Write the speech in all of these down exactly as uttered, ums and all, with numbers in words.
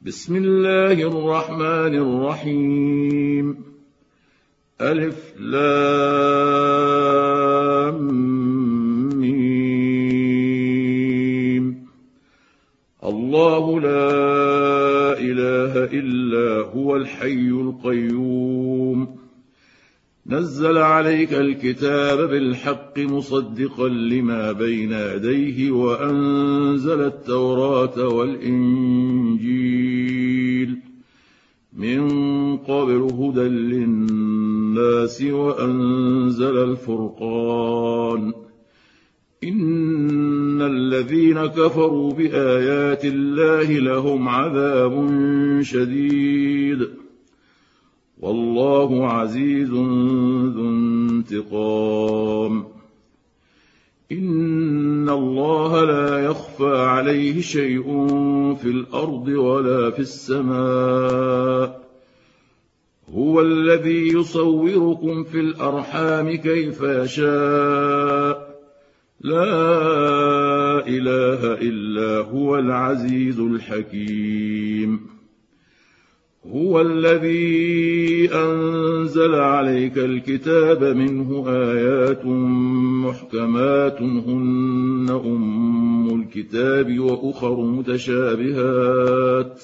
بسم الله الرحمن الرحيم. ألف لام ميم. الله لا إله إلا هو الحي القيوم، نزل عليك الكتاب بالحق مصدقا لما بين يديه وأنزل التوراة والإنجيل من قبل هدى للناس وأنزل الفرقان. إن الذين كفروا بآيات الله لهم عذاب شديد، والله عزيز ذو انتقام. إن الله لا يخفى عليه شيء في الأرض ولا في السماء، هو الذي يصوركم في الأرحام كيف يشاء، لا إله إلا هو العزيز الحكيم. هو الذي أنزل عليك الكتاب منه آيات محكمات هن أم الكتاب وأخر متشابهات،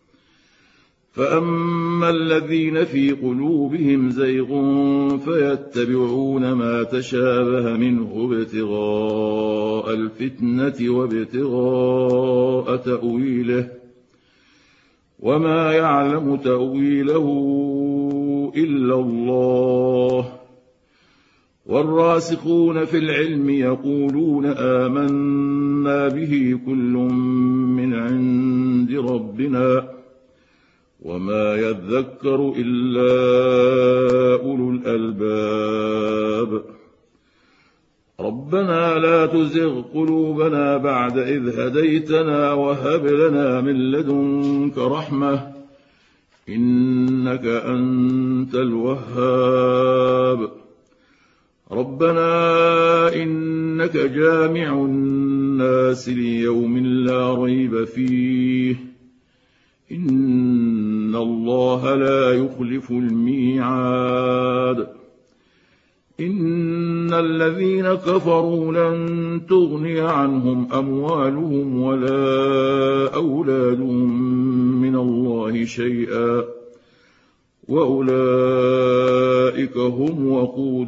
فأما الذين في قلوبهم زيغ فيتبعون ما تشابه منه ابتغاء الفتنة وابتغاء تأويله، وما يعلم تأويله إلا الله. والراسخون في العلم يقولون آمنا به كل من عند ربنا، وما يذكر إلا أولو الألباب. ربنا لا تزغ قلوبنا بعد إذ هديتنا وهب لنا من لدنك رحمة إنك أنت الوهاب. ربنا إنك جامع الناس ليوم لا ريب فيه، إن الله لا يخلف الميعاد. إن الذين كفروا لن تغني عنهم أموالهم ولا أولادهم من الله شيئا، وأولئك هم وقود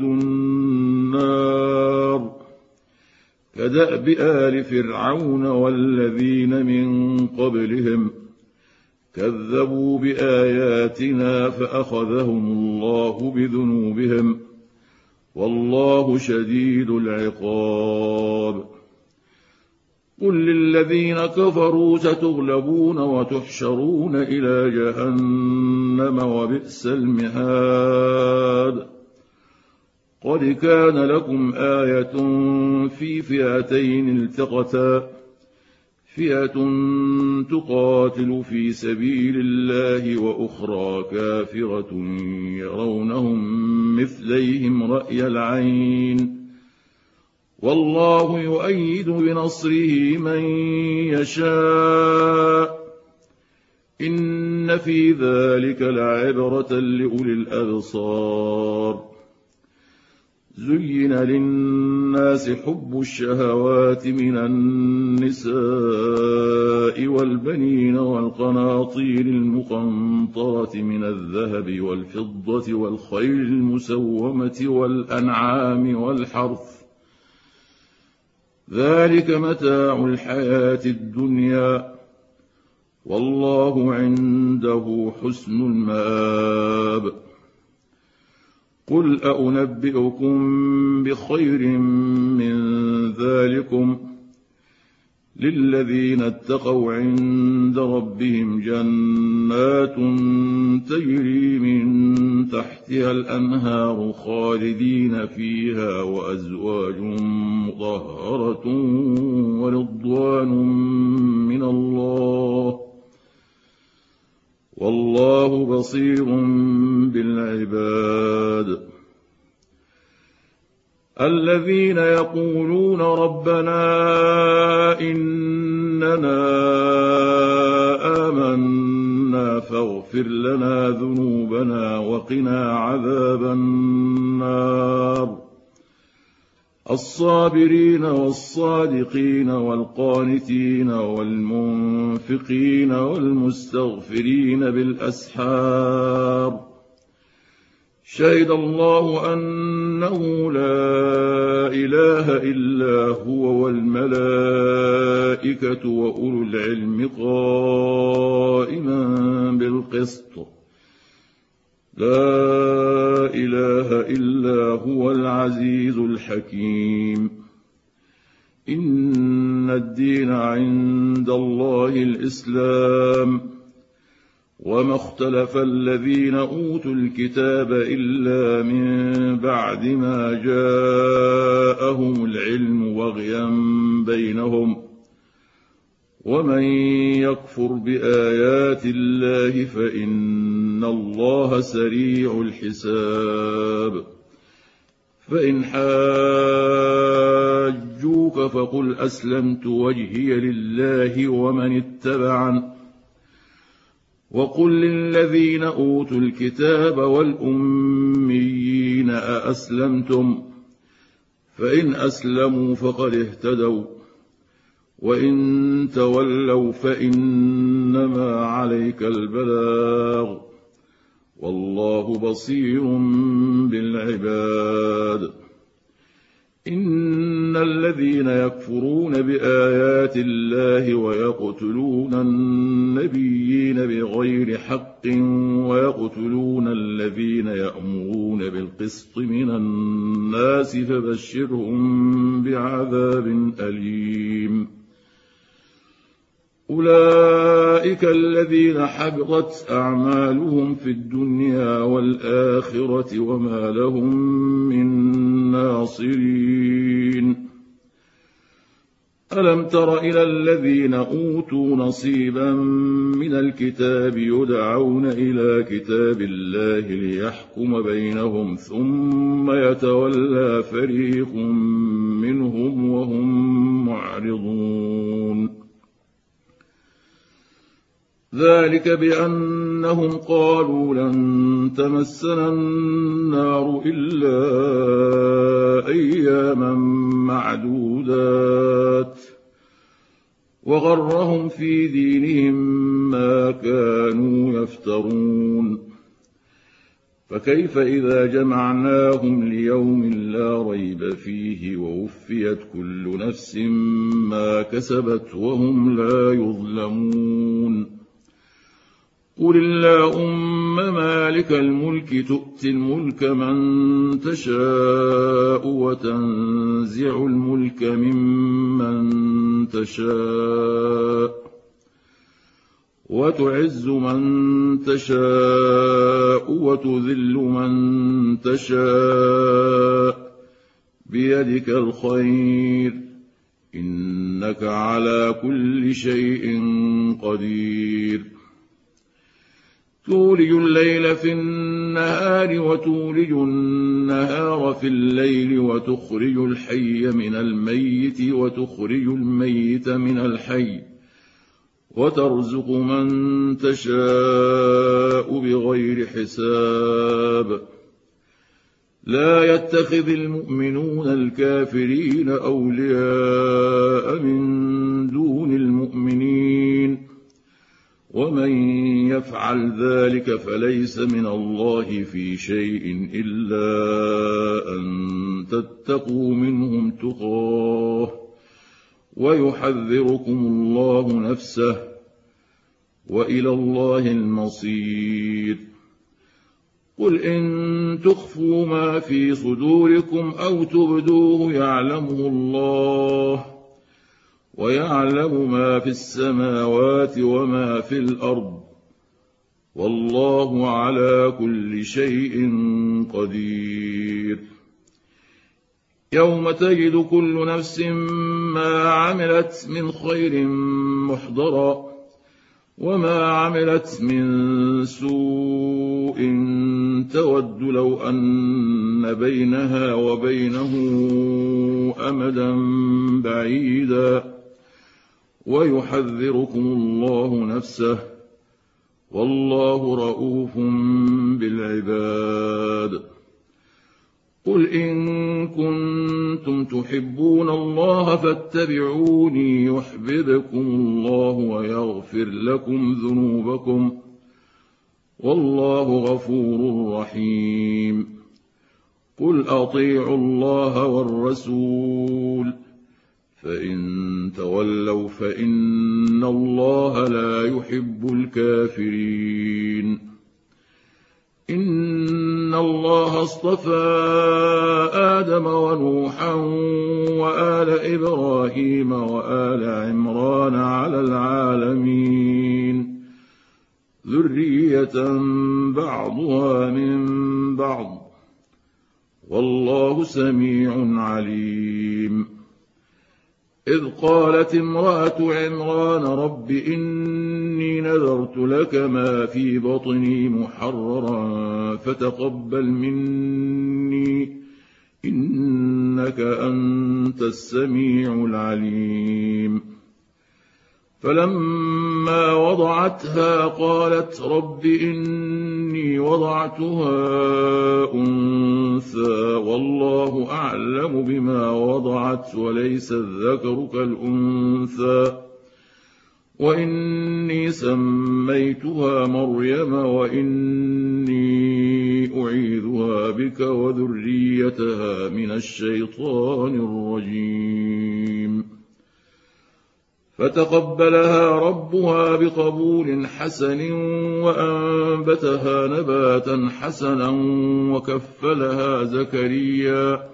النار. كدأب آل فرعون والذين من قبلهم كذبوا بآياتنا فأخذهم الله بذنوبهم، والله شديد العقاب. قل للذين كفروا ستغلبون وتحشرون إلى جهنم وبئس المهاد. قد كان لكم آية في فئتين التقتا، فئة تقاتل في سبيل الله وأخرى كافرة يرونهم مثليهم رأي العين، والله يؤيد بنصره من يشاء. إن في ذلك لعبرة لأولي الأبصار. زين للناس حب الشهوات من النساء والبنين والقناطير المقنطرة من الذهب والفضة والخيل المسومة والأنعام والحرث، ذلك متاع الحياة الدنيا، والله عنده حسن المآب. قل أنبئكم بخير من ذلكم للذين اتقوا عند ربهم جنات تجري من تحتها الأنهار خالدين فيها وأزواج مطهرة ورضوان من الله، والله بصير بالعباد. الذين يقولون ربنا إننا آمنا واغفر لنا ذنوبنا وقنا عذاب النار. الصابرين والصادقين والقانتين والمنفقين والمستغفرين بالأسحار. شهد الله أنه لا إله إلا هو والملائكة وأولو العلم قائما بالقسط. لا إله إلا هو العزيز الحكيم. إن الدين عند الله الإسلام، وما اختلف الذين أوتوا الكتاب إلا من بعد ما جاءهم العلم بغيا بينهم، ومن يكفر بآيات الله فإن الله سريع الحساب. فإن حاجوك فقل أسلمت وجهي لله ومن اتبعن، وقل للذين أوتوا الكتاب والأميين أأسلمتم؟ فإن أسلموا فقد اهتدوا، وإن تولوا فإنما عليك البلاغ، والله بصير بالعباد. إن الذين يكفرون بآيات الله ويقتلون النبيين بغير حق ويقتلون الذين يأمرون بالقسط من الناس فبشرهم بعذاب أليم. أولئك الذين حبطت أعمالهم في الدنيا والآخرة وما لهم من ناصرين. ألم تر إلى الذين أوتوا نصيبا من الكتاب يدعون إلى كتاب الله ليحكم بينهم ثم يتولى فريق منهم وهم معرضون. ذلك بأنهم قالوا لن تمسنا النار إلا أياما معدودات، وغرهم في دينهم ما كانوا يفترون. فكيف إذا جمعناهم ليوم لا ريب فيه ووفيت كل نفس ما كسبت وهم لا يظلمون. قل اللهم مالك الملك تؤتي الملك من تشاء وتنزع الملك ممن تشاء وتعز من تشاء وتذل من تشاء بيدك الخير إنك على كل شيء قدير. تولج الليل في النهار وتولج النهار في الليل وتخرج الحي من الميت وتخرج الميت من الحي وترزق من تشاء بغير حساب. لا يتخذ المؤمنون الكافرين أولياء من دون المؤمنين، ومن يفعل ذلك فليس من الله في شيء إلا أن تتقوا منهم تقاه ويحذركم الله نفسه، وإلى الله المصير. قل إن تخفوا ما في صدوركم أو تبدوه يعلمه الله، ويعلم ما في السماوات وما في الأرض، والله على كل شيء قدير. يوم تجد كل نفس ما عملت من خير محضرا وما عملت من سوء تود لو أن بينها وبينه أمدا بعيدا، ويحذركم الله نفسه، والله رءوف بالعباد. قل إن كنتم تحبون الله فاتبعوني يحببكم الله ويغفر لكم ذنوبكم، والله غفور رحيم. قل أطيعوا الله والرسول، فإن تولوا فإن الله لا يحب الكافرين. إن الله اصطفى آدم ونوحا وآل إبراهيم وآل عمران على العالمين ذرية بعضها من بعض، والله سميع عليم. إذ قالت امرأة عمران رب إني نذرت لك ما في بطني محررا فتقبل مني إنك أنت السميع العليم. فلما وضعتها قالت رب إني وضعتها أنثى والله أعلم بما وضعت وليس الذكر كالأنثى، وإني سميتها مريم وإني أعيذها بك وذريتها من الشيطان الرجيم. فتقبلها ربها بقبول حسن وأنبتها نباتا حسنا وكفلها زكريا.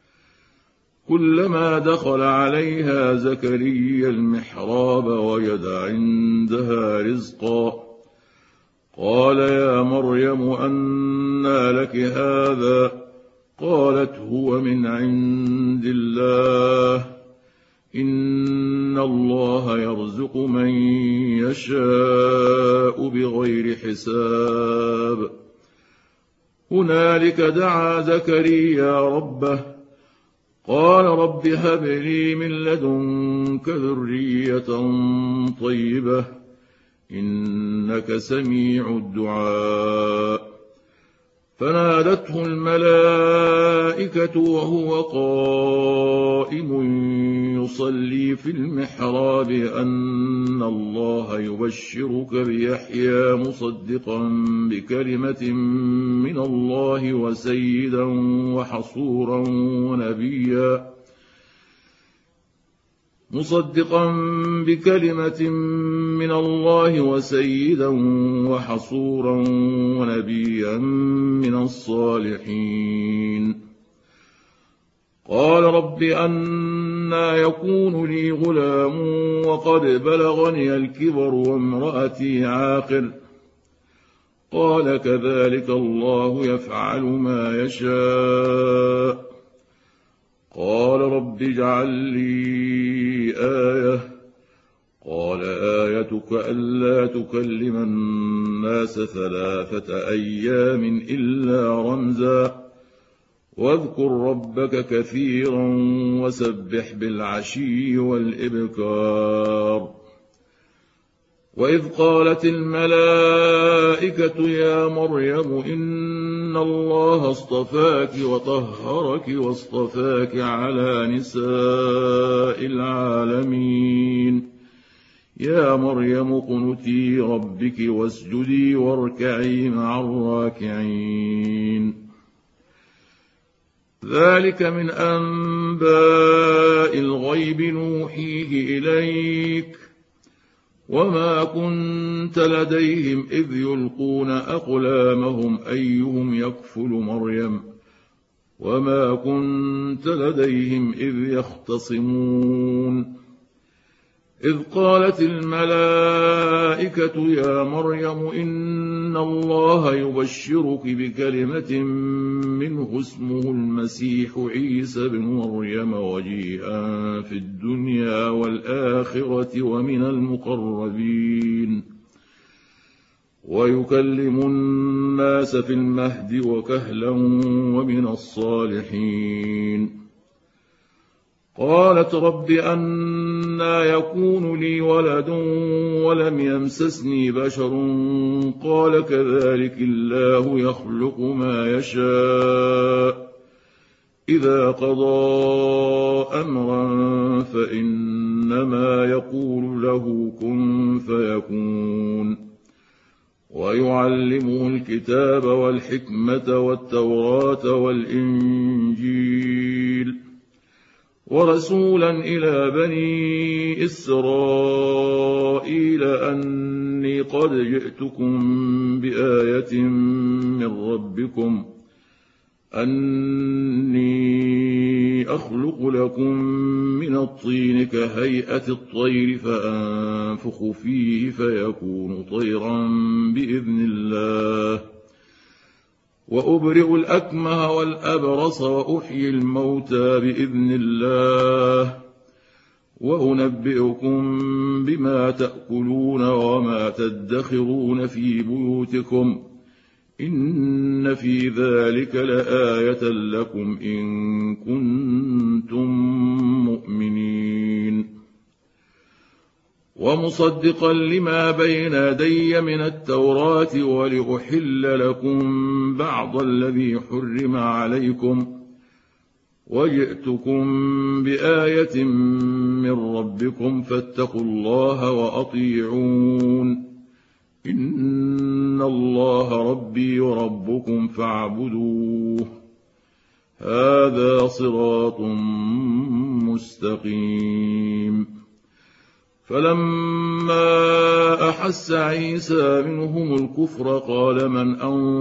كلما دخل عليها زكريا المحراب وجد عندها رزقا قال يا مريم أنى لك هذا؟ قالت هو من عند الله إن الله يرزق من يشاء بغير حساب. هنالك دعا زكريا ربه قال رب هب لي من لدنك ذرية طيبة إنك سميع الدعاء. فنادته الملائكة وهو قائم يصلي في المحراب أن الله يبشرك بيحيى مصدقا بكلمة من الله وسيدا وحصورا ونبيا مصدقا بكلمة من الله وسيدا وحصورا ونبيا من الصالحين. قال رب أنى يكون لي غلام وقد بلغني الكبر وامرأتي عاقر؟ قال كذلك الله يفعل ما يشاء. قال رب اجعل لي آية. قال آيتك ألا تكلم الناس ثلاثة أيام إلا رمزا واذكر ربك كثيرا وسبح بالعشي والإبكار. وإذ قالت الملائكة يا مريم إن الله اصطفاك وطهرك واصطفاك على نساء العالمين يا مريم اقنتي ربك واسجدي واركعي مع الراكعين. ذلك من أنباء الغيب نوحيه إليك وما كنت لديهم إذ يلقون أقلامهم أيهم يكفل مريم وما كنت لديهم إذ يختصمون. إذ قالت الملائكة يا مريم إن الله يبشرك بكلمة منه اسمه المسيح عيسى بن مريم وجيها في الدنيا والآخرة ومن المقربين ويكلم الناس في المهد وكهلا ومن الصالحين. قالت رب أن أنى يكون لي ولد ولم يمسسني بشر قال كذلك الله يخلق ما يشاء إذا قضى أمرا فإنما يقول له كن فيكون ويعلمه الكتاب والحكمة والتوراة والإنجيل ورسولا إلى بني إسرائيل أني قد جئتكم بآية من ربكم أني أخلق لكم من الطين كهيئة الطير فأنفخ فيه فيكون طيرا بإذن الله وأبرئ الأكمه والأبرص وأحيي الموتى بإذن الله وأنبئكم بما تأكلون وما تدخرون في بيوتكم إن في ذلك لآية لكم إن كنتم مؤمنين ومصدقا لما بين يدي من التوراة ولأحل لكم بعض الذي حرم عليكم وجئتكم بآية من ربكم فاتقوا الله وأطيعون إن الله ربي وربكم فاعبدوه هذا صراط مستقيم فلما أحس عيسى منهم الكفر قال من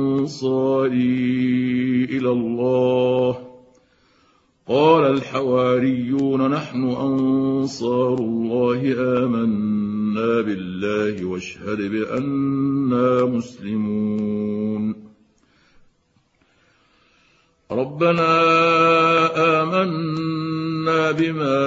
أنصاري إلى الله قال الحواريون نحن أنصار الله آمنا بالله واشهد بأننا مسلمون ربنا آمنا بما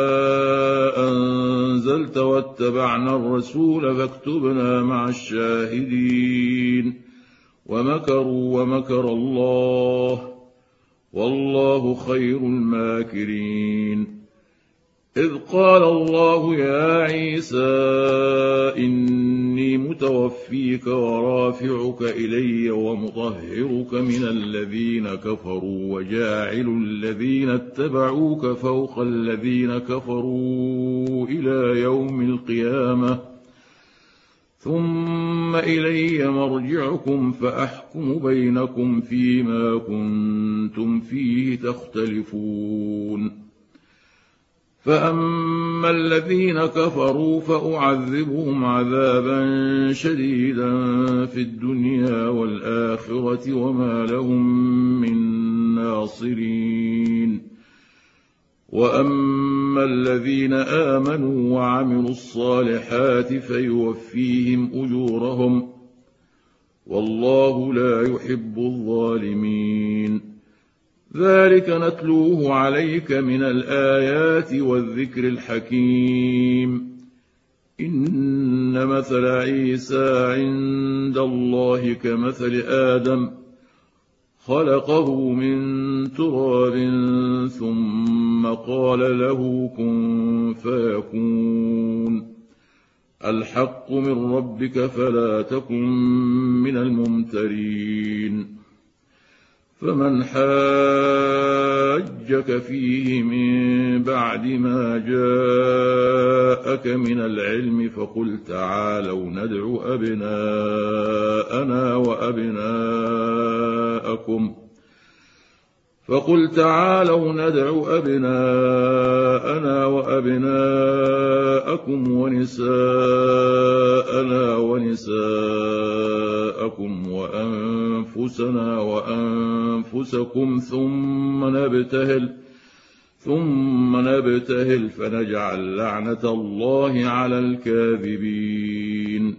أنزلت واتبعنا الرسول فاكتبنا مع الشاهدين ومكروا ومكر الله والله خير الماكرين إذ قال الله يا عيسى إني متوفيك ورافعك إلي ومطهرك من الذين كفروا وجاعل الذين اتبعوك فوق الذين كفروا إلى يوم القيامة ثم إلي مرجعكم فأحكم بينكم فيما كنتم فيه تختلفون فأما الذين كفروا فأعذبهم عذابا شديدا في الدنيا والآخرة وما لهم من ناصرين وأما الذين آمنوا وعملوا الصالحات فيوفيهم أجورهم والله لا يحب الظالمين ذلك نتلوه عليك من الآيات والذكر الحكيم إن مثل عيسى عند الله كمثل آدم خلقه من تراب ثم قال له كن فيكون الحق من ربك فلا تكن من الممترين فمن حاجك فيه من بعد ما جاءك من العلم فقل تعالوا ندع أبناءنا وأبناءكم فقل تعالوا ندع أبناءنا وأبناءكم ونساءنا ونساءكم وأنفسنا وأنفسكم ثم نبتهل ثم نبتهل فنجعل لعنة الله على الكاذبين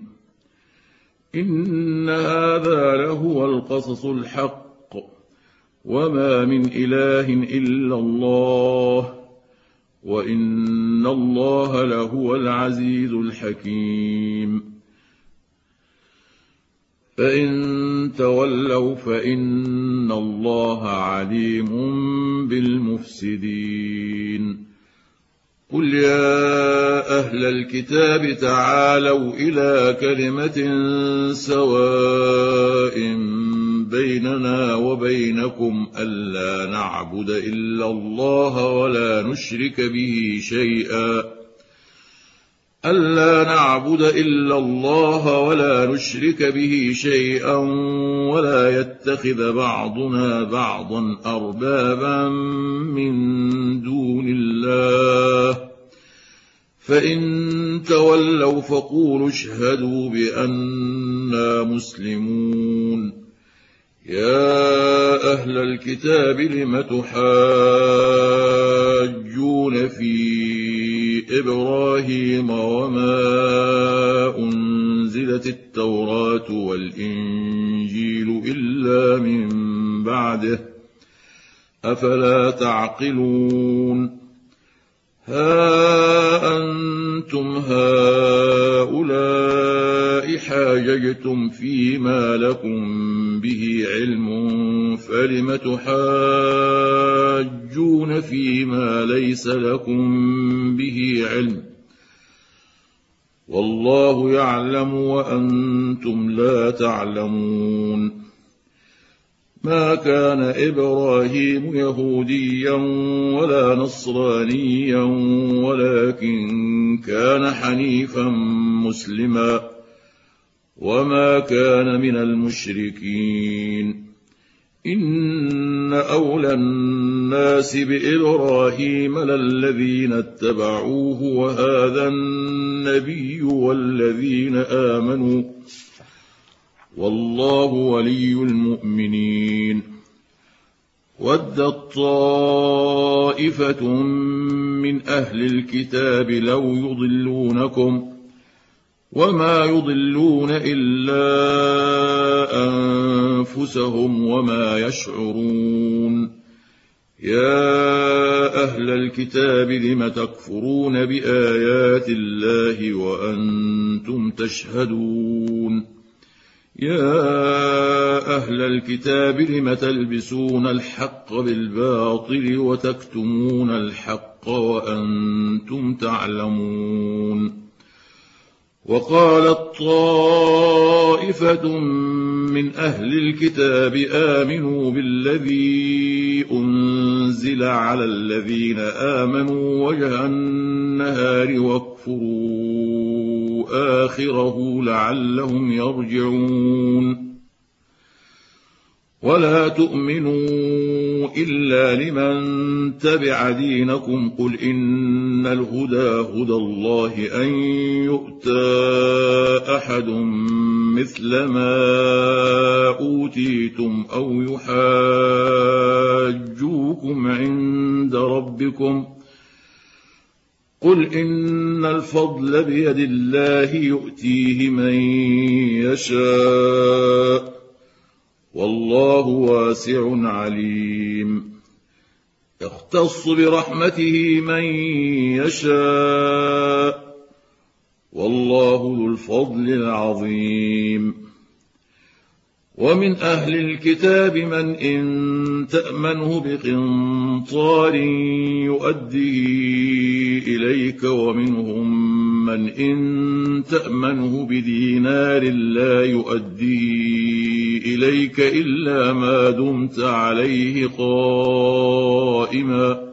إن هذا لهو القصص الحق وما من إله إلا الله وإن الله لهو العزيز الحكيم فإن تولوا فإن الله عليم بالمفسدين قل يا أهل الكتاب تعالوا إلى كلمة سواء بيننا وبينكم ألا نعبد إلا الله ولا نشرك به شيئا ألا نعبد إلا الله ولا نشرك به شيئا ولا يتخذ بعضنا بعضا أربابا من دون الله فإن تولوا فقولوا اشهدوا بأننا مسلمون يا أهل الكتاب لم تحاجون في إبراهيم وما أنزلت التوراة والإنجيل إلا من بعده أفلا تعقلون ها أنتم هؤلاء حاججتم فيما لكم به علم فلم تحاجون فيما ليس لكم به علم والله يعلم وأنتم لا تعلمون ما كان إبراهيم يهوديا ولا نصرانيا ولكن كان حنيفا مسلما وما كان من المشركين إن أولى الناس بإبراهيم للذين اتبعوه وهذا النبي والذين آمنوا والله ولي المؤمنين ودت طائفة من أهل الكتاب لو يضلونكم وما يضلون إلا أنفسهم وما يشعرون يا أهل الكتاب لم تكفرون بآيات الله وأنتم تشهدون يا أهل الكتاب لم تلبسون الحق بالباطل وتكتمون الحق وأنتم تعلمون وقالت طائفة من أهل الكتاب آمنوا بالذي أنزل على الذين آمنوا وجه النهار واكفروا آخره لعلهم يرجعون ولا تؤمنوا إلا لمن تبع دينكم قل إن الهدى هدى الله أن يؤتى أحد مثل ما أوتيتم أو يحاجوكم عند ربكم قل إن الفضل بيد الله يؤتيه من يشاء والله واسع عليم يختص برحمته من يشاء والله ذو الفضل العظيم ومن أهل الكتاب من إن تأمنه بقنطار يؤديه إليك ومنهم من إن تأمنه بدينار لا يؤديه إليك إلا ما دمت عليه قائما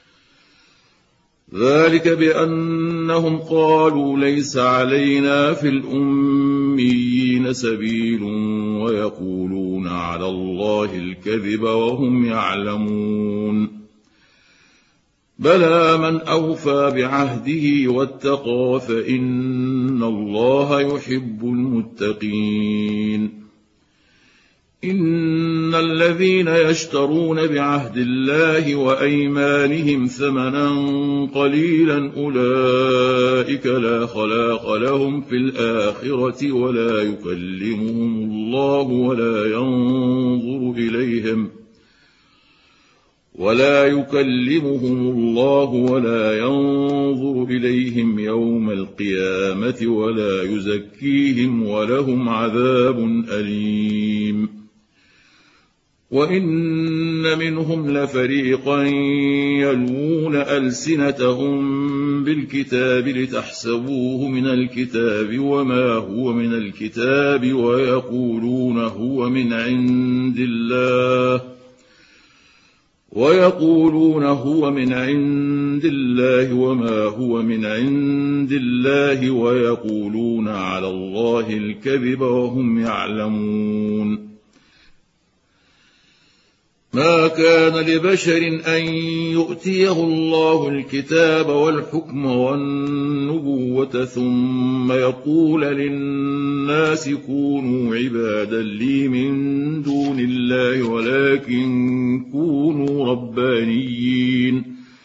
ذلك بأنهم قالوا ليس علينا في الأميين سبيل ويقولون على الله الكذب وهم يعلمون بلى من أوفى بعهده واتقى فإن الله يحب المتقين إن الذين يشترون بعهد الله وأيمانهم ثمنا قليلا أولئك لا خلاق لهم في الآخرة ولا يكلمهم الله ولا ينظر إليهم ولا يكلمهم الله ولا ينظر إليهم يوم القيامة ولا يزكيهم ولهم عذاب أليم وإن منهم لفريقا يلوون ألسنتهم بالكتاب لتحسبوه من الكتاب وما هو من الكتاب ويقولون هو من عند الله ويقولون هو من عند الله وما هو من عند الله ويقولون على الله الكذب وهم يعلمون. ما كان لبشر أن يؤتيه الله الكتاب والحكم والنبوة ثم يقول للناس كونوا عبادا لي من دون الله ولكن كونوا ربانيين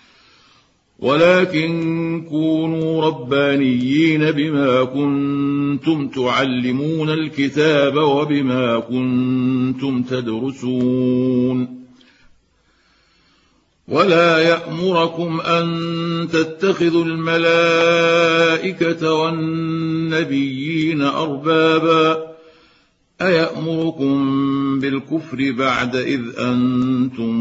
ولكن كونوا ربانيين بما كنتم تعلمون الكتاب وبما كنتم تدرسون. ولا يأمركم أن تتخذوا الملائكة والنبيين أربابا أيأمركم بالكفر بعد إذ أنتم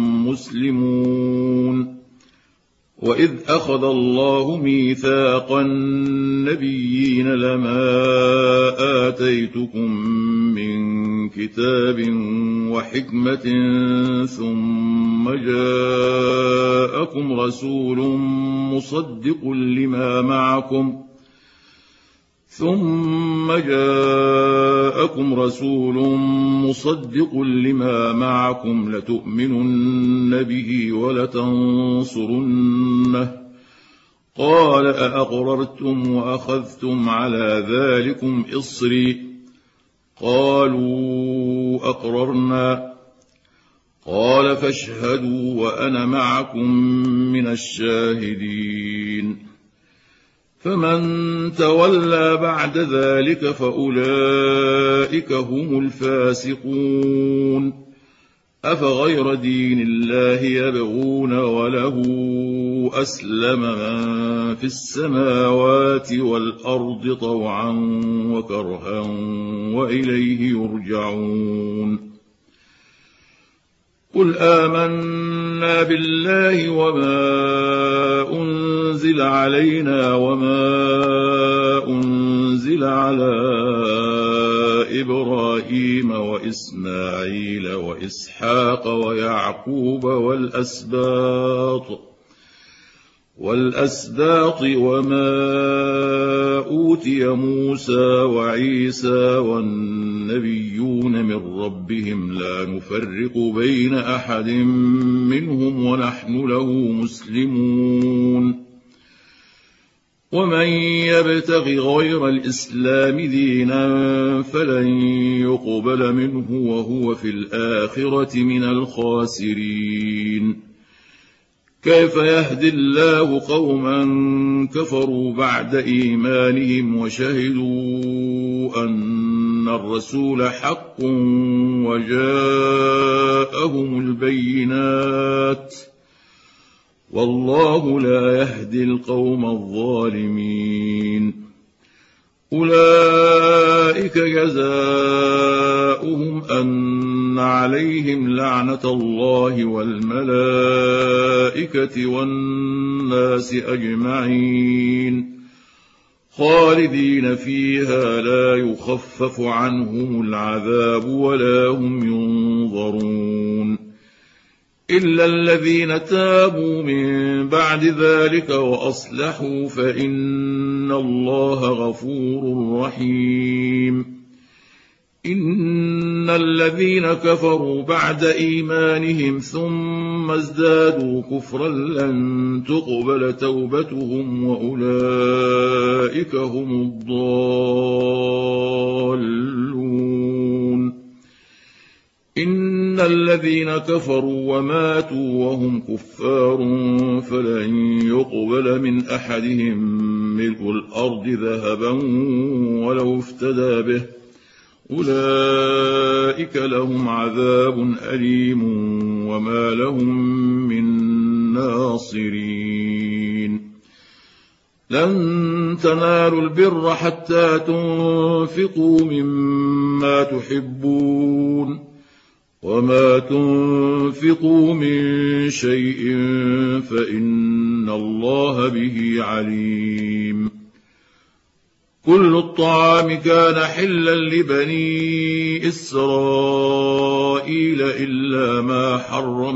مسلمون. وإذ أخذ الله ميثاق النبيين لما آتيتكم من كتاب وحكمة ثم جاءكم رسول مصدق لما معكم ثم جاءكم رسول مصدق لما معكم لتؤمنن به ولتنصرنه قال أأقررتم وأخذتم على ذلكم إصري قالوا أقررنا قال فاشهدوا وأنا معكم من الشاهدين. فمن تولى بعد ذلك فأولئك هم الفاسقون. أفغير دين الله يبغون وله أسلم من في السماوات والأرض طوعا وكرها وإليه يرجعون. قل آمنا بالله وما أنزل علينا وما أنزل على إبراهيم وإسماعيل وإسحاق ويعقوب والأسباط والأسباط وما أوتي موسى وعيسى والنبيون من ربهم لا نفرق بين أحد منهم ونحن له مسلمون. ومن يبتغ غير الإسلام دينا فلن يقبل منه وهو في الآخرة من الخاسرين. كيف يهدي الله قوما كفروا بعد إيمانهم وشهدوا أن الرسول حق وجاءهم البينات والله لا يهدي القوم الظالمين. أولئك جزاؤهم أن عليهم لعنة الله والملائكة والناس أجمعين خالدين فيها لا يخفف عنهم العذاب ولا هم ينظرون إلا الذين تابوا من بعد ذلك وأصلحوا فإن الله غفور رحيم. إن الذين كفروا بعد إيمانهم ثم ازدادوا كفرا لن تقبل توبتهم وأولئك هم الضالون. إن الذين كفروا وماتوا وهم كفار فلن يقبل من أحدهم ملء الأرض ذهبا ولو افتدى به أولئك لهم عذاب أليم وما لهم من ناصرين. لن تنالوا البر حتى تنفقوا مما تحبون وما تنفقوا من شيء فإن الله به عليم. كل الطعام كان حلا لبني إسرائيل إلا ما حرم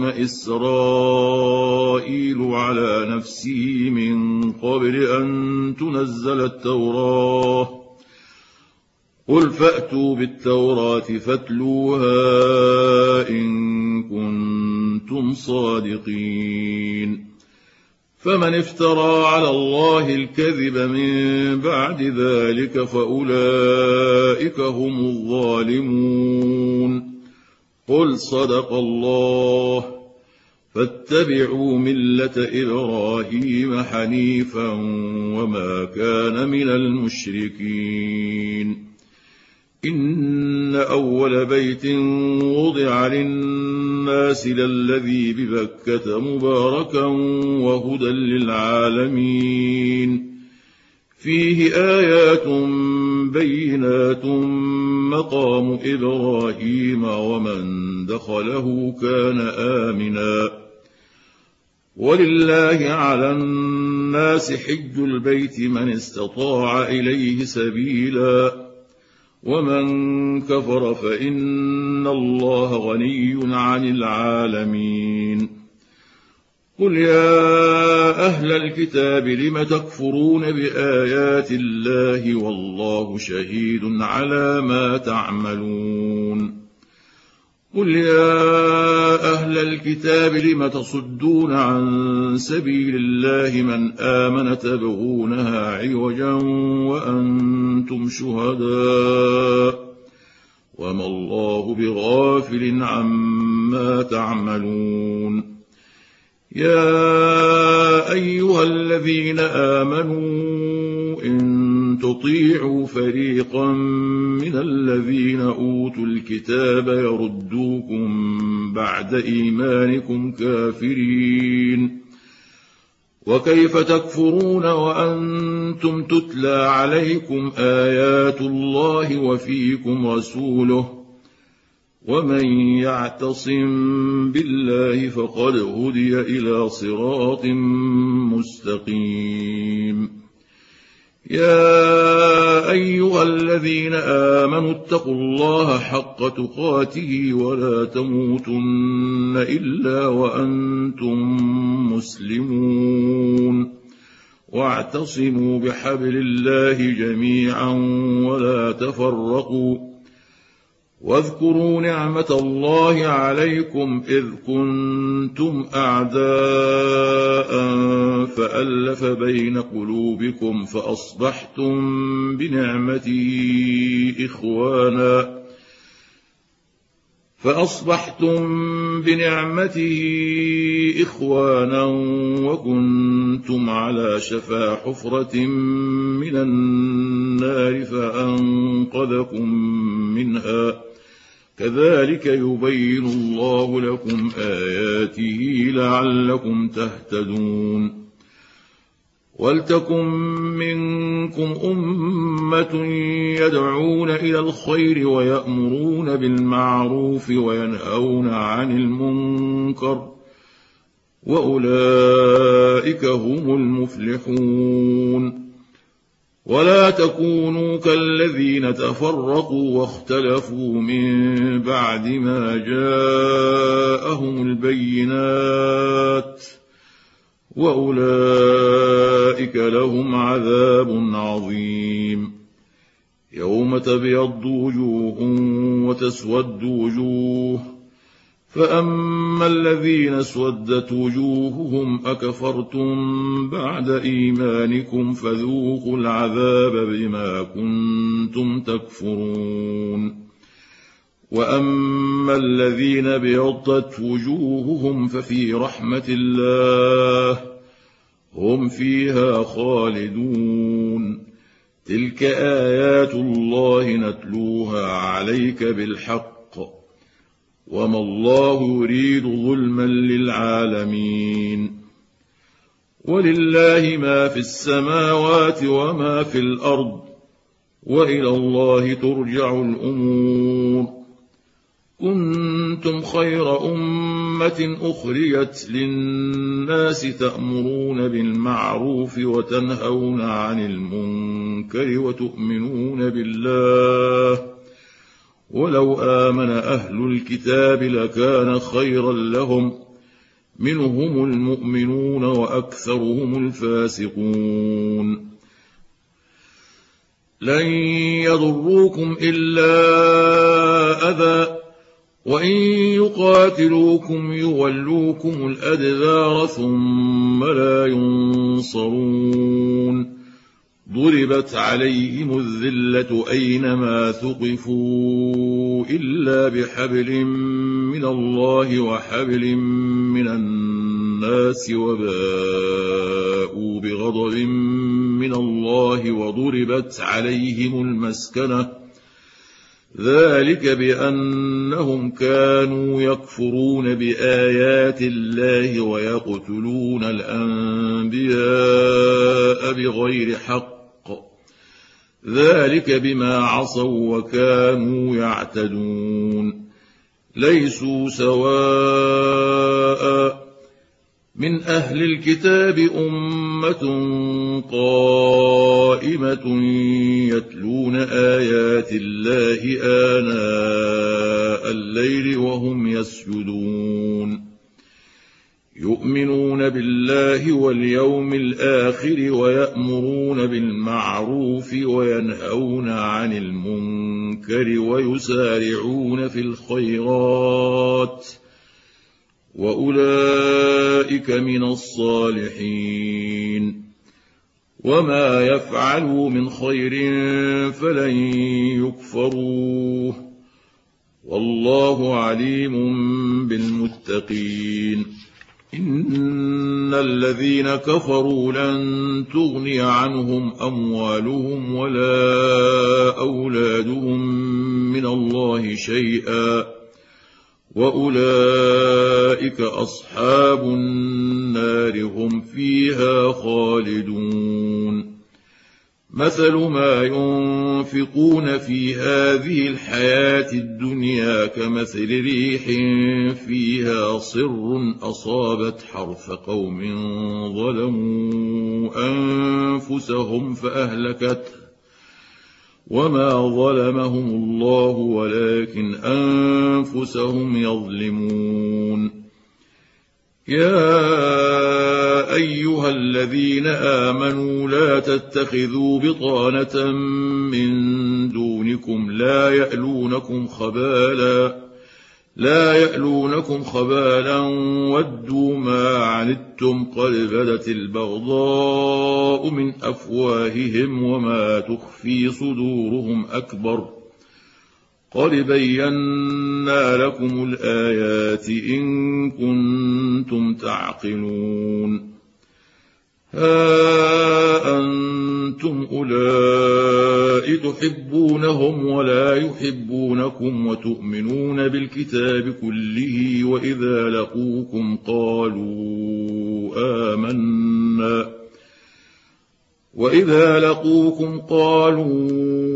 إسرائيل على نفسه من قبل أن تنزل التوراة. قل فأتوا بالتوراة فاتلوها إن كنتم صادقين. فمن افترى على الله الكذب من بعد ذلك فأولئك هم الظالمون. قل صدق الله. فاتبعوا ملة إبراهيم حنيفا وما كان من المشركين. إن أول بيت وضع للناس للذي ببكة مباركا وهدى للعالمين. فيه آيات بينات مقام إبراهيم ومن دخله كان آمنا. ولله على الناس حج البيت من استطاع إليه سبيلا ومن كفر فإن الله غني عن العالمين. قل يا أهل الكتاب لم تكفرون بآيات الله والله شهيد على ما تعملون. قل يا أهل الكتاب لم تصدون عن سبيل الله من آمن تبغونها عوجا وأنتم شهداء وما الله بغافل عما تعملون. يا أيها الذين آمنوا إن تطيعوا فريقا من الذين أوتوا الكتاب يردوكم بعد إيمانكم كافرين. وكيف تكفرون وأنتم تتلى عليكم آيات الله وفيكم رسوله ومن يعتصم بالله فقد هدي إلى صراط مستقيم. يا أيها الذين آمنوا اتقوا الله حق تقاته ولا تموتن إلا وأنتم مسلمون. واعتصموا بحبل الله جميعا ولا تفرقوا. واذكروا نعمة الله عليكم إذ كنتم أعداء فألف بين قلوبكم فأصبحتم بنعمته إخوانا فأصبحتم بنعمته إخوانا وكنتم على شفا حفرة من النار فأنقذكم منها. كذلك يبين الله لكم آياته لعلكم تهتدون. ولتكن منكم أمة يدعون إلى الخير ويأمرون بالمعروف وينهون عن المنكر وأولئك هم المفلحون. ولا تكونوا كالذين تفرقوا واختلفوا من بعد ما جاءهم البينات وأولئك لهم عذاب عظيم. يوم تبيض وجوه وتسود وجوه فأما الذين اسودت وجوههم أكفرتم بعد إيمانكم فذوقوا العذاب بما كنتم تكفرون. وأما الذين ابيضت وجوههم ففي رحمة الله هم فيها خالدون. تلك آيات الله نتلوها عليك بالحق وما الله يريد ظلما للعالمين. ولله ما في السماوات وما في الأرض وإلى الله ترجع الأمور. كنتم خير أمة أخرجت للناس تأمرون بالمعروف وتنهون عن المنكر وتؤمنون بالله ولو آمن أهل الكتاب لكان خيرا لهم منهم المؤمنون وأكثرهم الفاسقون لن يضروكم إلا أذى وإن يقاتلوكم يولوكم الأدبار ثم لا ينصرون ضربت عليهم الذلة أينما ثقفوا إلا بحبل من الله وحبل من الناس وباءوا بغضب من الله وضربت عليهم المسكنة ذلك بأنهم كانوا يكفرون بآيات الله ويقتلون الأنبياء بغير حق ذلك بما عصوا وكانوا يعتدون ليسوا سواء من أهل الكتاب أمة قائمة يتلون آيات الله آناء الليل وهم يسجدون يؤمنون بالله واليوم الآخر ويأمرون بالمعروف وينهون عن المنكر ويسارعون في الخيرات وأولئك من الصالحين وما يفعلوا من خير فلن يكفروه والله عليم بالمتقين إن الذين كفروا لن تغني عنهم أموالهم ولا أولادهم من الله شيئا وأولئك أصحاب النار هم فيها خالدون مثل ما ينفقون في هذه الحياة الدنيا كمثل ريح فيها صر أصابت حرث قوم ظلموا أنفسهم فأهلكته وما ظلمهم الله ولكن أنفسهم يظلمون يا أيها الذين آمنوا لا تتخذوا بطانة من دونكم لا يألونكم خبالا لا يألونكم خبالا ودوا ما عنتم قد بدت البغضاء من أفواههم وما تخفي صدورهم أكبر قد بينا لكم الآيات إن كنتم تعقلون ها أنتم أولئك تحبونهم ولا يحبونكم وتؤمنون بالكتاب كله وإذا لقوكم قالوا آمنا وإذا لقوكم قالوا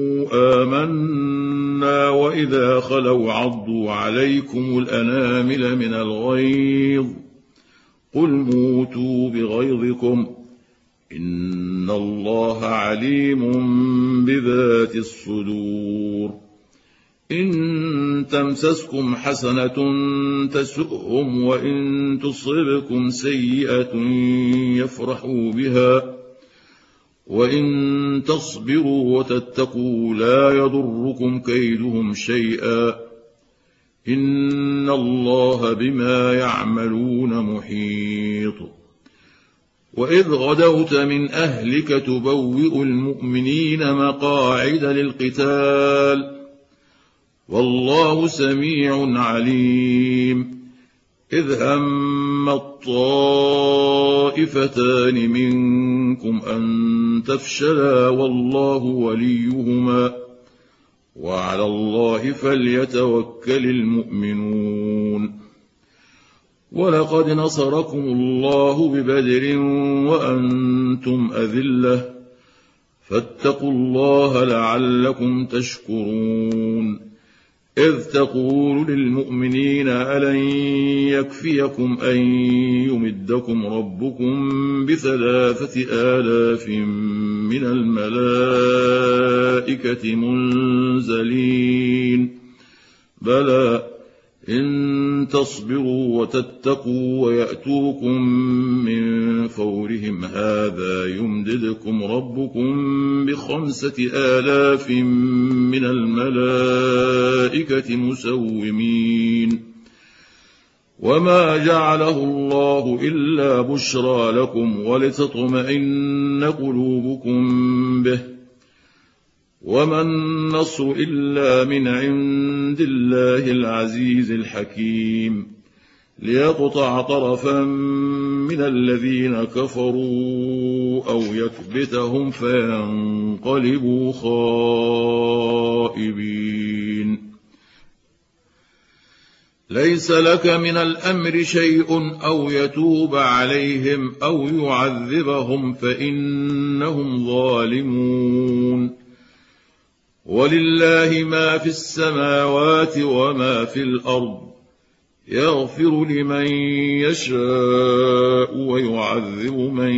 آمنا وإذا خلوا عضوا عليكم الأنامل من الغيظ قل موتوا بغيظكم إن الله عليم بذات الصدور إن تمسسكم حسنة تسؤهم وإن تصبكم سيئة يفرحوا بها وإن تصبروا وتتقوا لا يضركم كيدهم شيئا إن الله بما يعملون محيط وإذ غدوت من أهلك تبوئ المؤمنين مقاعد للقتال والله سميع عليم إذ هم الطائفتان منكم أن تفشلا والله وليهما وعلى الله فليتوكل المؤمنون ولقد نصركم الله ببدر وأنتم أذلة فاتقوا الله لعلكم تشكرون إذ تقول للمؤمنين ألن يكفيكم أن يمدكم ربكم بثلاثة آلاف من الملائكة منزلين بلى إن تصبروا وتتقوا ويأتوكم من فورهم هذا يمددكم ربكم بخمسة آلاف من الملائكة مسومين وما جعله الله إلا بشرى لكم ولتطمئن قلوبكم به وما النصر إلا من عند الله العزيز الحكيم ليقطع طرفا من الذين كفروا أو يكبتهم فينقلبوا خائبين ليس لك من الأمر شيء أو يتوب عليهم أو يعذبهم فإنهم ظالمون ولله ما في السماوات وما في الأرض يغفر لمن يشاء ويعذب من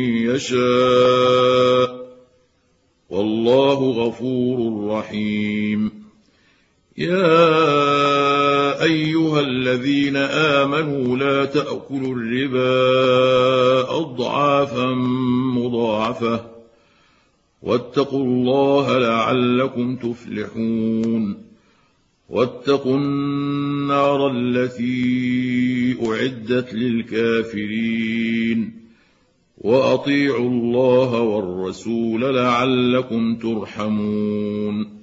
يشاء والله غفور رحيم يا أيها الذين آمنوا لا تأكلوا الربا أضعافا مضاعفة واتقوا الله لعلكم تفلحون واتقوا النار التي أعدت للكافرين وأطيعوا الله والرسول لعلكم ترحمون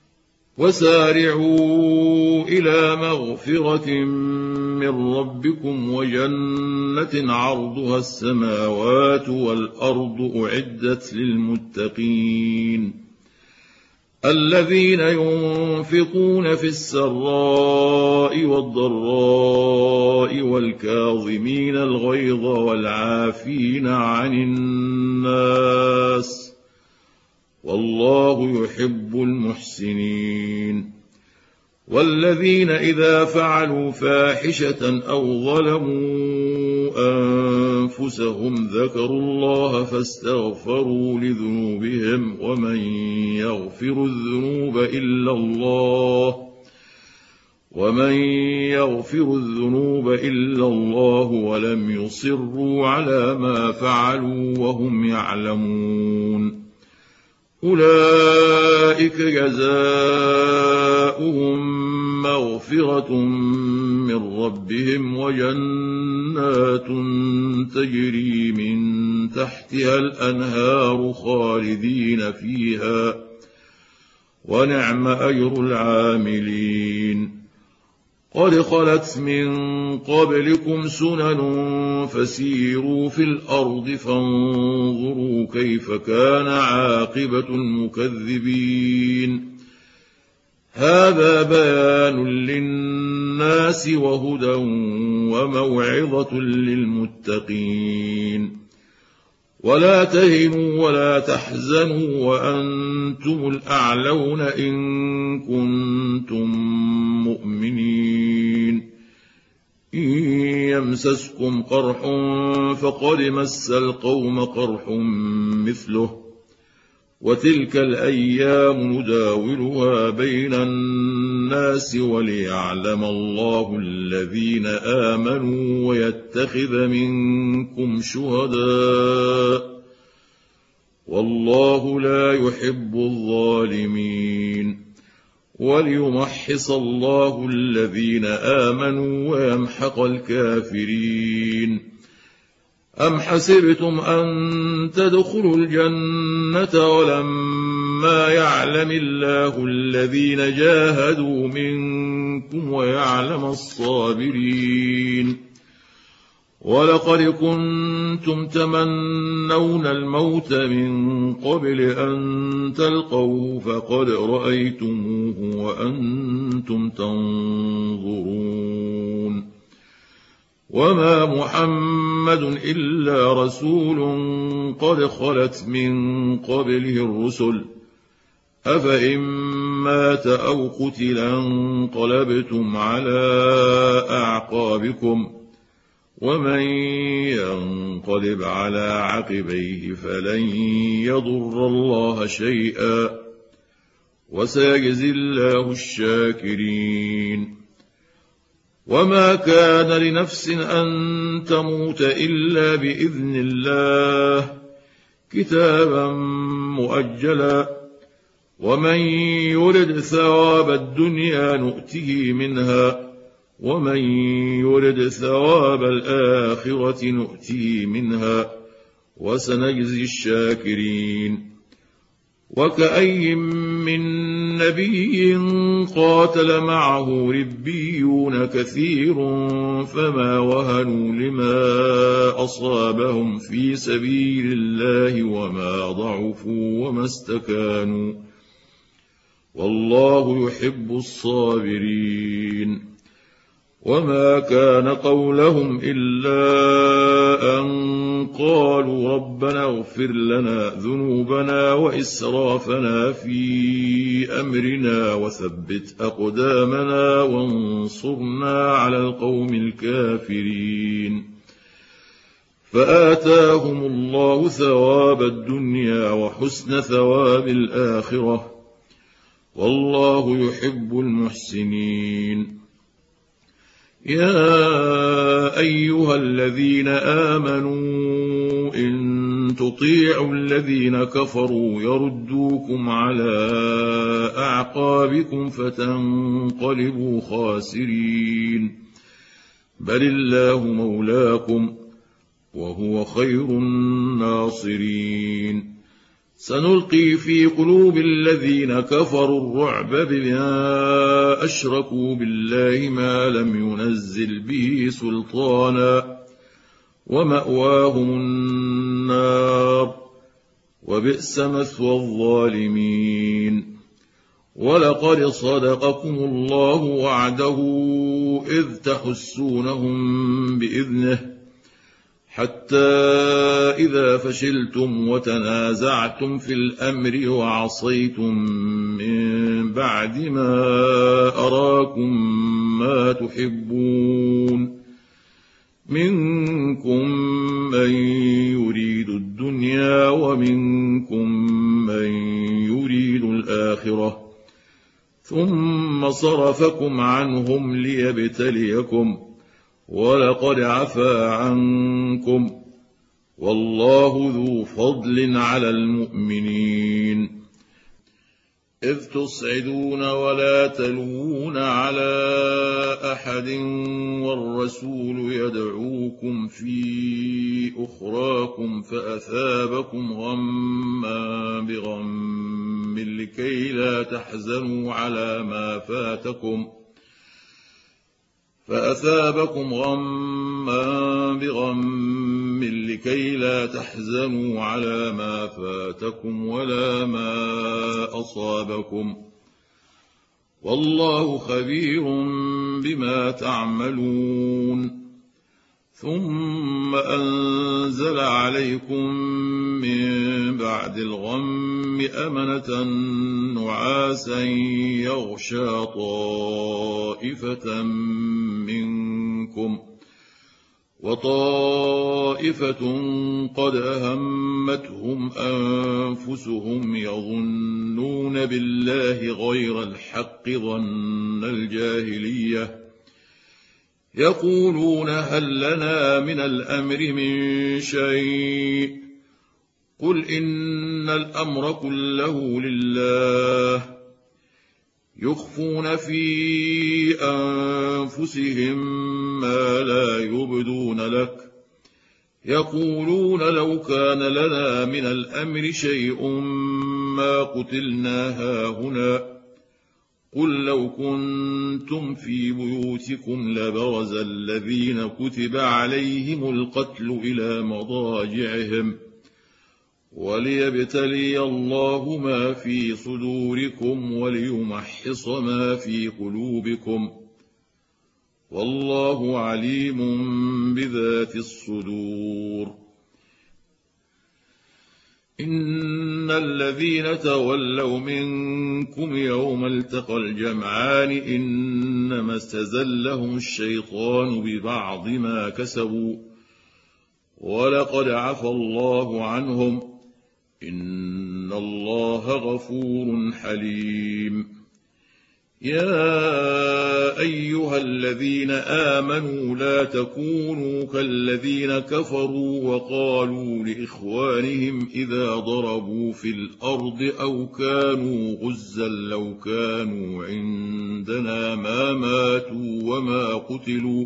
وسارعوا إلى مغفرة من ربكم وجنة عرضها السماوات والأرض أعدت للمتقين الذين ينفقون في السراء والضراء والكاظمين الغيظ والعافين عن الناس والله يحب المحسنين والذين إذا فعلوا فاحشة أو ظلموا أنفسهم ذكروا الله فاستغفروا لذنوبهم ومن يغفر الذنوب إلا الله ومن يغفر الذنوب إلا الله ولم يصروا على ما فعلوا وهم يعلمون أولئك جزاؤهم مغفرة من ربهم وجنات تجري من تحتها الأنهار خالدين فيها ونعم أجر العاملين قد خلت من قبلكم سنن فسيروا في الأرض فانظروا كيف كان عاقبة المكذبين هذا بيان للناس وهدى وموعظة للمتقين ولا تهنوا ولا تحزنوا وأنتم الأعلون إن كنتم مؤمنين إن يمسسكم قرح فقد مس القوم قرح مثله وتلك الأيام نداولها بين الناس وليعلم الله الذين آمنوا ويتخذ منكم شهداء والله لا يحب الظالمين وليمحص الله الذين آمنوا ويمحق الكافرين أم حسبتم أن تدخلوا الجنة ولما يعلم الله الذين جاهدوا منكم ويعلم الصابرين ولقد كنتم تمنون الموت من قبل أن تلقوه فقد رأيتموه وأنتم تنظرون وما محمد إلا رسول قد خلت من قبله الرسل أفإن مات أو قتل انقلبتم على أعقابكم ومن ينقلب على عقبيه فلن يضر الله شيئا وسيجزي الله الشاكرين. وما كان لنفس أن تموت إلا بإذن الله كتابا مؤجلا ومن يرد ثواب الدنيا نؤته منها ومن يرد ثواب الآخرة نؤته منها وسنجزي الشاكرين. وكأي من نبي قاتل معه ربيون كثير فما وهنوا لما أصابهم في سبيل الله وما ضعفوا وما استكانوا والله يحب الصابرين. وما كان قولهم إلا أن قالوا ربنا اغفر لنا ذنوبنا وإسرافنا في أمرنا وثبت أقدامنا وانصرنا على القوم الكافرين. فآتاهم الله ثواب الدنيا وحسن ثواب الآخرة والله يحب المحسنين. يا أيها الذين آمنوا إن تطيعوا الذين كفروا يردوكم على أعقابكم فتنقلبوا خاسرين بل الله مولاكم وهو خير الناصرين. سنلقي في قلوب الذين كفروا الرعب بما أشركوا بالله ما لم ينزل به سلطانا ومأواهم النار وبئس مثوى الظالمين. ولقد صدقكم الله وعده إذ تحسونهم بإذنه حتى إذا فشلتم وتنازعتم في الأمر وعصيتم من بعد ما أراكم ما تحبون منكم من يريد الدنيا ومنكم من يريد الآخرة ثم صرفكم عنهم ليبتليكم ولقد عفا عنكم والله ذو فضل على المؤمنين. إذ تصعدون ولا تلوون على أحد والرسول يدعوكم في أخراكم فأثابكم غما بغم لكي لا تحزنوا على ما فاتكم فأثابكم غما بغم لكي لا تحزنوا على ما فاتكم ولا ما أصابكم والله خبير بما تعملون. ثم أنزل عليكم من بعد الغم أمنة نعاسا يغشى طائفة منكم وطائفة قد أهمتهم أنفسهم يظنون بالله غير الحق ظن الجاهلية يقولون هل لنا من الأمر من شيء قل إن الأمر كله لله يخفون في أنفسهم ما لا يبدون لك يقولون لو كان لنا من الأمر شيء ما قتلنا هاهنا قل لو كنتم في بيوتكم لبرز الذين كتب عليهم القتل إلى مضاجعهم وليبتلي الله ما في صدوركم وليمحص ما في قلوبكم والله عليم بذات الصدور. إن الذين تولوا منكم يوم التقى الجمعان إنما استزلهم الشيطان ببعض ما كسبوا ولقد عفى الله عنهم إن الله غفور حليم. يا أيها الذين آمنوا لا تكونوا كالذين كفروا وقالوا لإخوانهم إذا ضربوا في الأرض أو كانوا غزا لو كانوا عندنا ما ماتوا وما قتلوا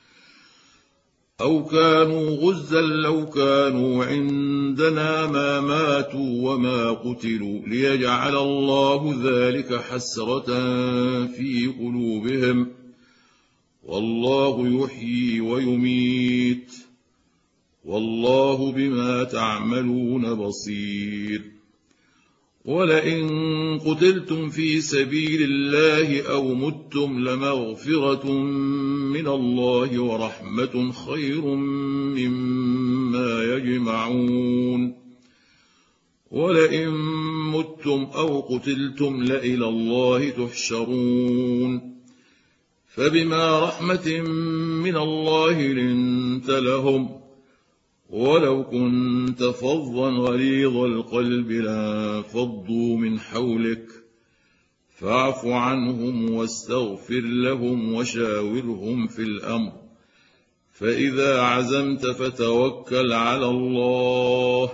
أو كانوا غزا لو كانوا عندنا ما ماتوا وما قتلوا ليجعل الله ذلك حسرة في قلوبهم والله يحيي ويميت والله بما تعملون بصير. ولئن قتلتم في سبيل الله أو متم لمغفرة من الله ورحمة خير مما يجمعون. ولئن متم أو قتلتم لإلى الله تحشرون. فبما رحمة من الله لنت لهم ولو كنت فظا غليظ القلب لانفضوا من حولك فاعف عنهم واستغفر لهم وشاورهم في الأمر فإذا عزمت فتوكل على الله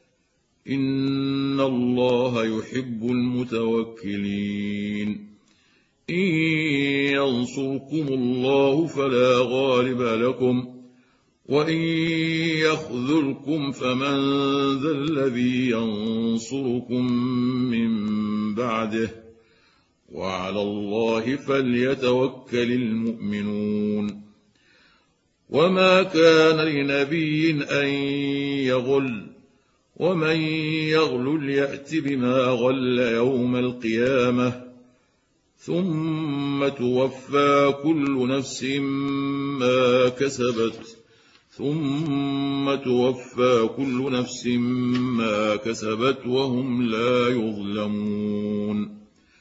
إن الله يحب المتوكلين. إن ينصركم الله فلا غالب لكم وإن يخذلكم فمن ذا الذي ينصركم من بعده وعلى الله فليتوكل المؤمنون. وما كان لنبي أن يغل ومن يغلل يأت بما غل يوم القيامة ثم توفى كل نفس ما كسبت ثم توفى كل نفس ما كسبت وهم لا يظلمون.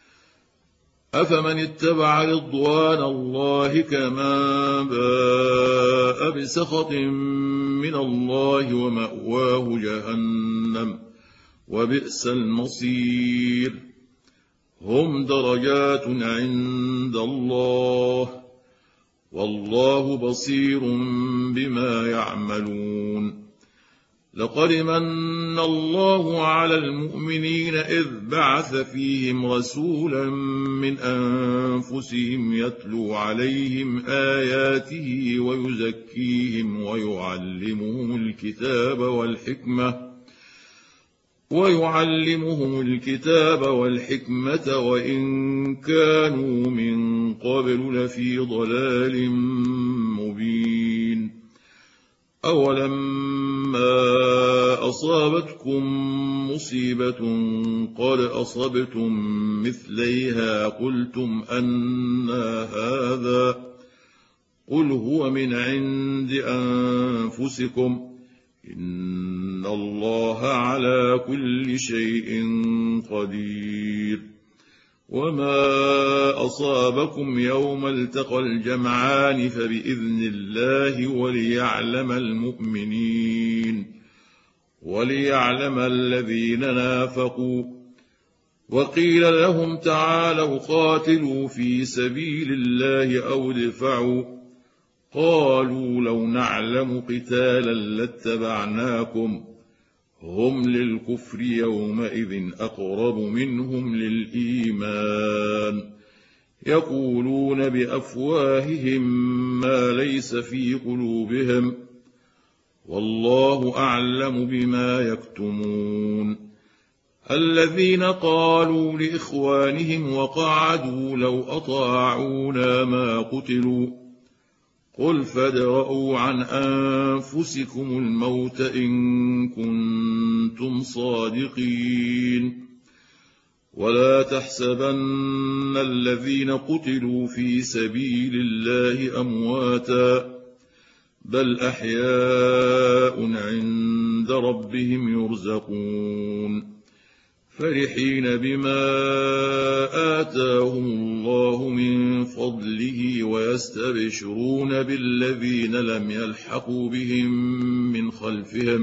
أفمن اتبع رضوان الله كمن باء بسخط من الله ومأواه جهنم وبئس المصير. هم درجات عند الله والله بصير بما يعملون. لقد من الله على المؤمنين إذ بعث فيهم رسولا من أنفسهم يتلو عليهم آياته ويزكيهم ويعلمهم الكتاب والحكمة ويعلمهم الكتاب والحكمة وإن كانوا من قبل لفي ضلال مبين. أولما أصابتكم مصيبة قد أصبتم مثليها قلتم أنى هذا قل هو من عند أنفسكم إن الله على كل شيء قدير. وما أصابكم يوم التقى الجمعان فبإذن الله وليعلم المؤمنين وليعلم الذين نافقوا. وقيل لهم تعالوا قاتلوا في سبيل الله أو ادفعوا قالوا لو نعلم قتالا لاتبعناكم هم للكفر يومئذ أقرب منهم للإيمان يقولون بأفواههم ما ليس في قلوبهم والله أعلم بما يكتمون. الذين قالوا لإخوانهم وقعدوا لو أطاعونا ما قتلوا قل فادرءوا عن أنفسكم الموت إن كنتم صادقين. ولا تحسبن الذين قتلوا في سبيل الله أمواتا بل أحياء عند عند ربهم يرزقون فرحين بما آتاهم الله من فضله ويستبشرون بالذين لم يلحقوا بهم من خلفهم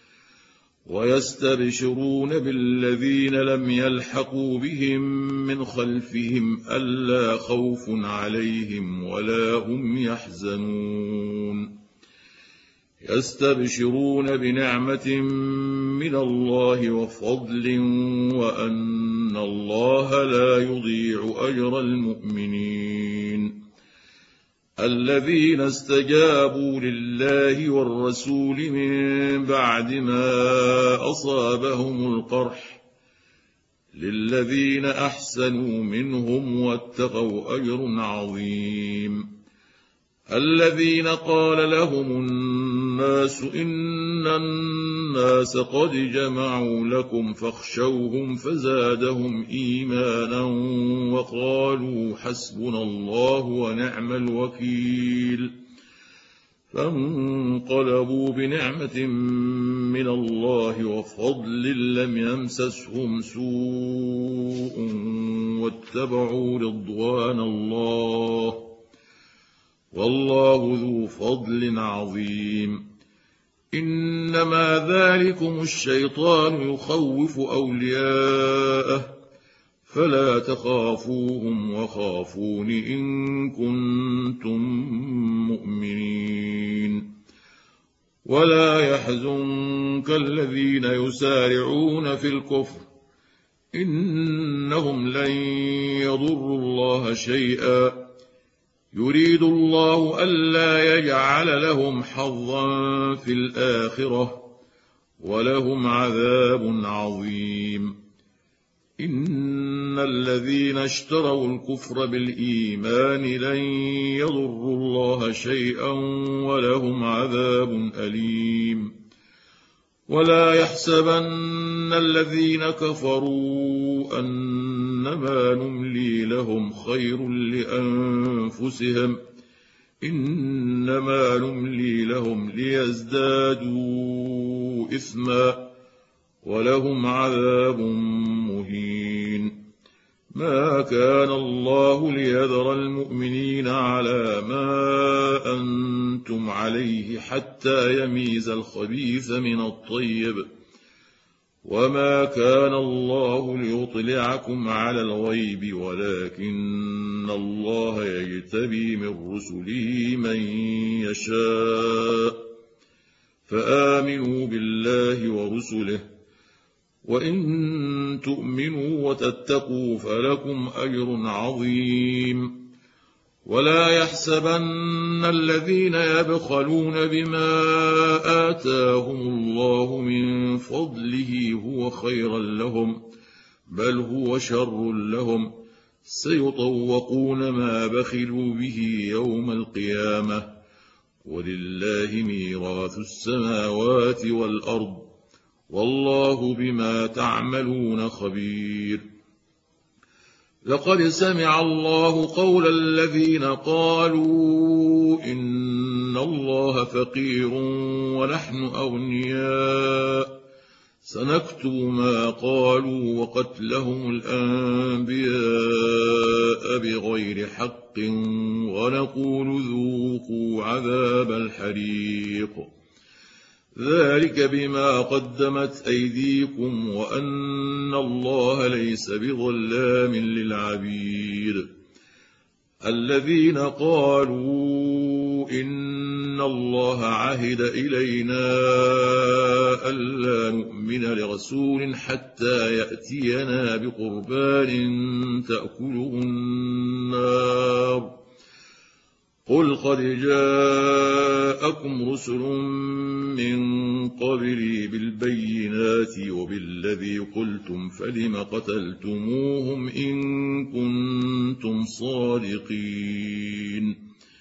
ويستبشرون بالذين لم يلحقوا بهم من خلفهم ألا خوف عليهم ولا هم يحزنون يستبشرون بنعمة من الله وفضل وأن الله لا يضيع أجر المؤمنين الذين استجابوا لله والرسول من بعد ما أصابهم القرح للذين أحسنوا منهم واتقوا أجر عظيم الذين قال لهم الناس إن الناس قد جمعوا لكم فاخشوهم فزادهم إيمانا وقالوا حسبنا الله ونعم الوكيل فانقلبوا بنعمة من الله وفضل لم يمسسهم سوء واتبعوا رضوان الله والله ذو فضل عظيم إنما ذلكم الشيطان يخوف أولياءه فلا تخافوهم وخافون إن كنتم مؤمنين ولا يحزنك الذين يسارعون في الكفر إنهم لن يضروا الله شيئا يريد الله ألا يجعل لهم حظا في الآخرة ولهم عذاب عظيم إن الذين اشتروا الكفر بالإيمان لن يضروا الله شيئا ولهم عذاب أليم ولا يحسبن الذين كفروا أنما نملي لهم خير لأنفسهم إنما نملي لهم ليزدادوا إثما ولهم عذاب مهين ما كان الله ليذر المؤمنين على ما أنتم عليه حتى يميز الخبيث من الطيب وما كان الله ليطلعكم على الغيب ولكن الله يجتبي من رسله من يشاء فآمنوا بالله ورسله وإن تؤمنوا وتتقوا فلكم أجر عظيم ولا يحسبن الذين يبخلون بما آتاهم الله من فضله هو خيرا لهم بل هو شر لهم سيطوقون ما بخلوا به يوم القيامة ولله ميراث السماوات والأرض والله بما تعملون خبير لقد سمع الله قول الذين قالوا إن الله فقير ونحن أغنياء سنكتب ما قالوا وقتلهم الأنبياء بغير حق ونقول ذوقوا عذاب الحريق ذلك بما قدمت أيديكم وأن الله ليس بظلام للعبيد الذين قالوا إن الله عهد إلينا ألا نؤمن لرسول حتى يأتينا بقربان تأكله النار قل قد جاءكم رسل من قبلي بالبينات وبالذي قلتم فلم قتلتموهم إن كنتم صادقين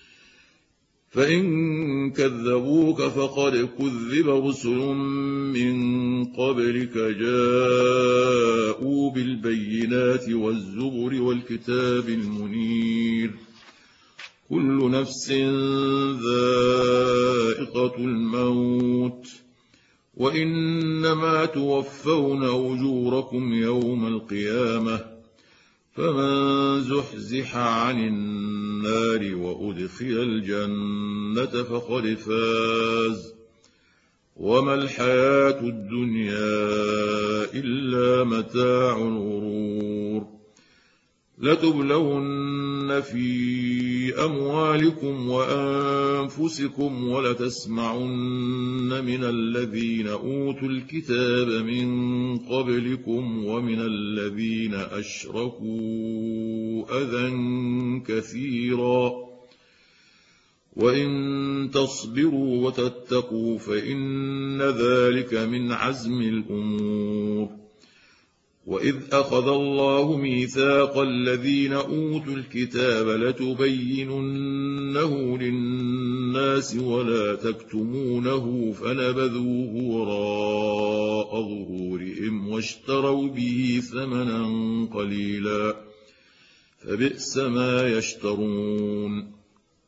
فإن كذبوك فقد كذب رسل من قبلك جاءوا بالبينات والزبر والكتاب المنير كل نفس ذائقة الموت وإنما توفون أجوركم يوم القيامة فمن زحزح عن النار وأدخل الجنة فقد فاز وما الحياة الدنيا إلا متاع الغرور لتبلون في أموالكم وأنفسكم ولتسمعن من الذين أوتوا الكتاب من قبلكم ومن الذين أشركوا أذى كثيرا وإن تصبروا وتتقوا فإن ذلك من عزم الأمور وإذ أخذ الله ميثاق الذين أوتوا الكتاب لتبيننه للناس ولا تكتمونه فنبذوه وراء ظهورهم واشتروا به ثمنا قليلا فبئس ما يشترون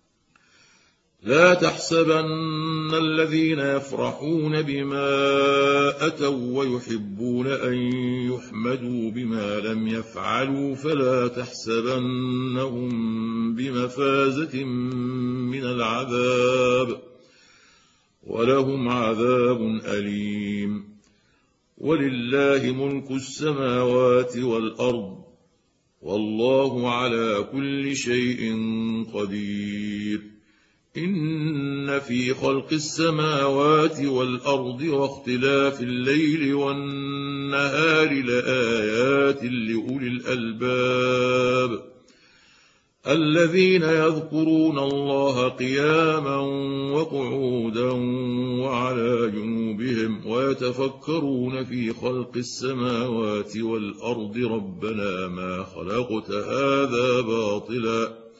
لا تحسبن الذين يفرحون بما أتوا ويحبون أن يحمدوا بما لم يفعلوا فلا تحسبنهم بمفازة من العذاب ولهم عذاب أليم ولله ملك السماوات والأرض والله على كل شيء قدير إن في خلق السماوات والأرض واختلاف الليل والنهار لآيات لأولي الألباب الذين يذكرون الله قياما وقعودا وعلى جنوبهم ويتفكرون في خلق السماوات والأرض ربنا ما خلقت هذا باطلا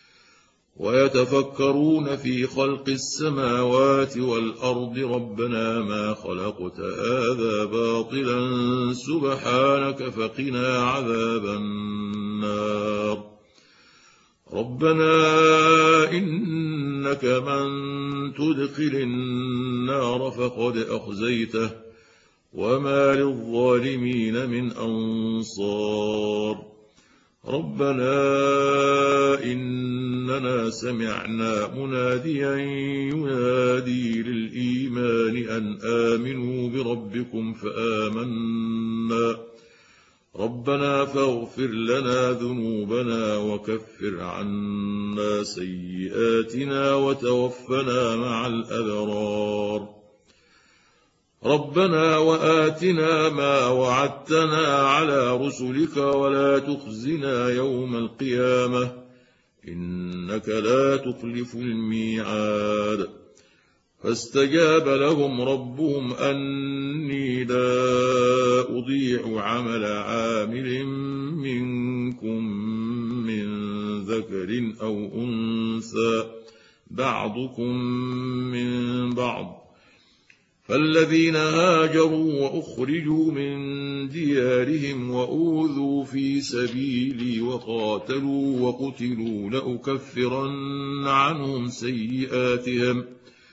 ويتفكرون في خلق السماوات والأرض ربنا ما خلقت هذا باطلا سبحانك فقنا عذاب النار ربنا إنك من تدخل النار فقد أخزيته وما للظالمين من أنصار ربنا إننا سمعنا مناديا ينادي للإيمان أن آمنوا بربكم فآمنا ربنا فاغفر لنا ذنوبنا وكفر عنا سيئاتنا وتوفنا مع الأبرار ربنا وآتنا ما وعدتنا على رسلك ولا تخزنا يوم القيامة إنك لا تخلف الميعاد فاستجاب لهم ربهم أني لا أضيع عمل عامل منكم من ذكر أو أنثى بعضكم من بعض فالذين هاجروا وأخرجوا من ديارهم وأوذوا في سبيلي وقاتلوا وقتلوا لأكفرن عنهم سيئاتهم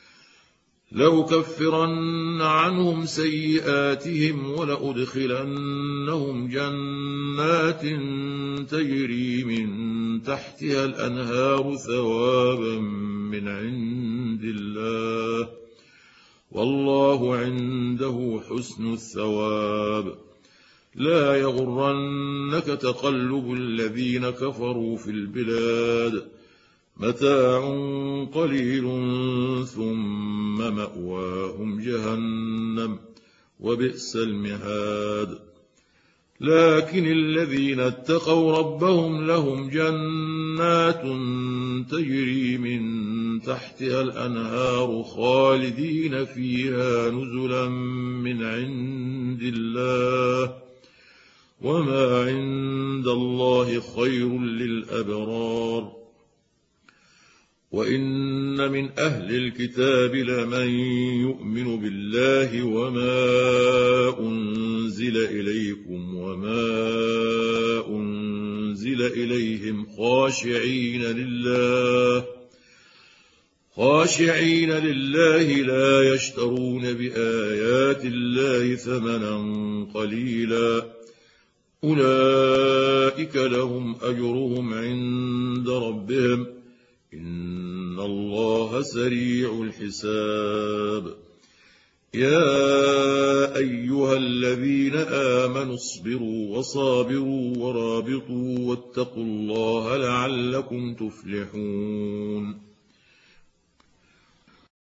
لأكفرن عنهم سيئاتهم ولأدخلنهم جنات تجري من تحتها الأنهار ثوابا من عند الله والله عنده حسن الثواب لا يغرنك تقلب الذين كفروا في البلاد متاع قليل ثم مأواهم جهنم وبئس المهاد لكن الذين اتقوا ربهم لهم جنات تجري من تحتها الأنهار خالدين فيها نزلا من عند الله وما عند الله خير للأبرار وإن من أهل الكتاب لمن يؤمن بالله وما أنزل إليكم وما أنزل إليهم خاشعين لله خاشعين لله لا يشترون بآيات الله ثمنا قليلا أولئك لهم أجرهم عند ربهم إن الله سريع الحساب يا أيها الذين آمنوا اصبروا وصابروا ورابطوا واتقوا الله لعلكم تفلحون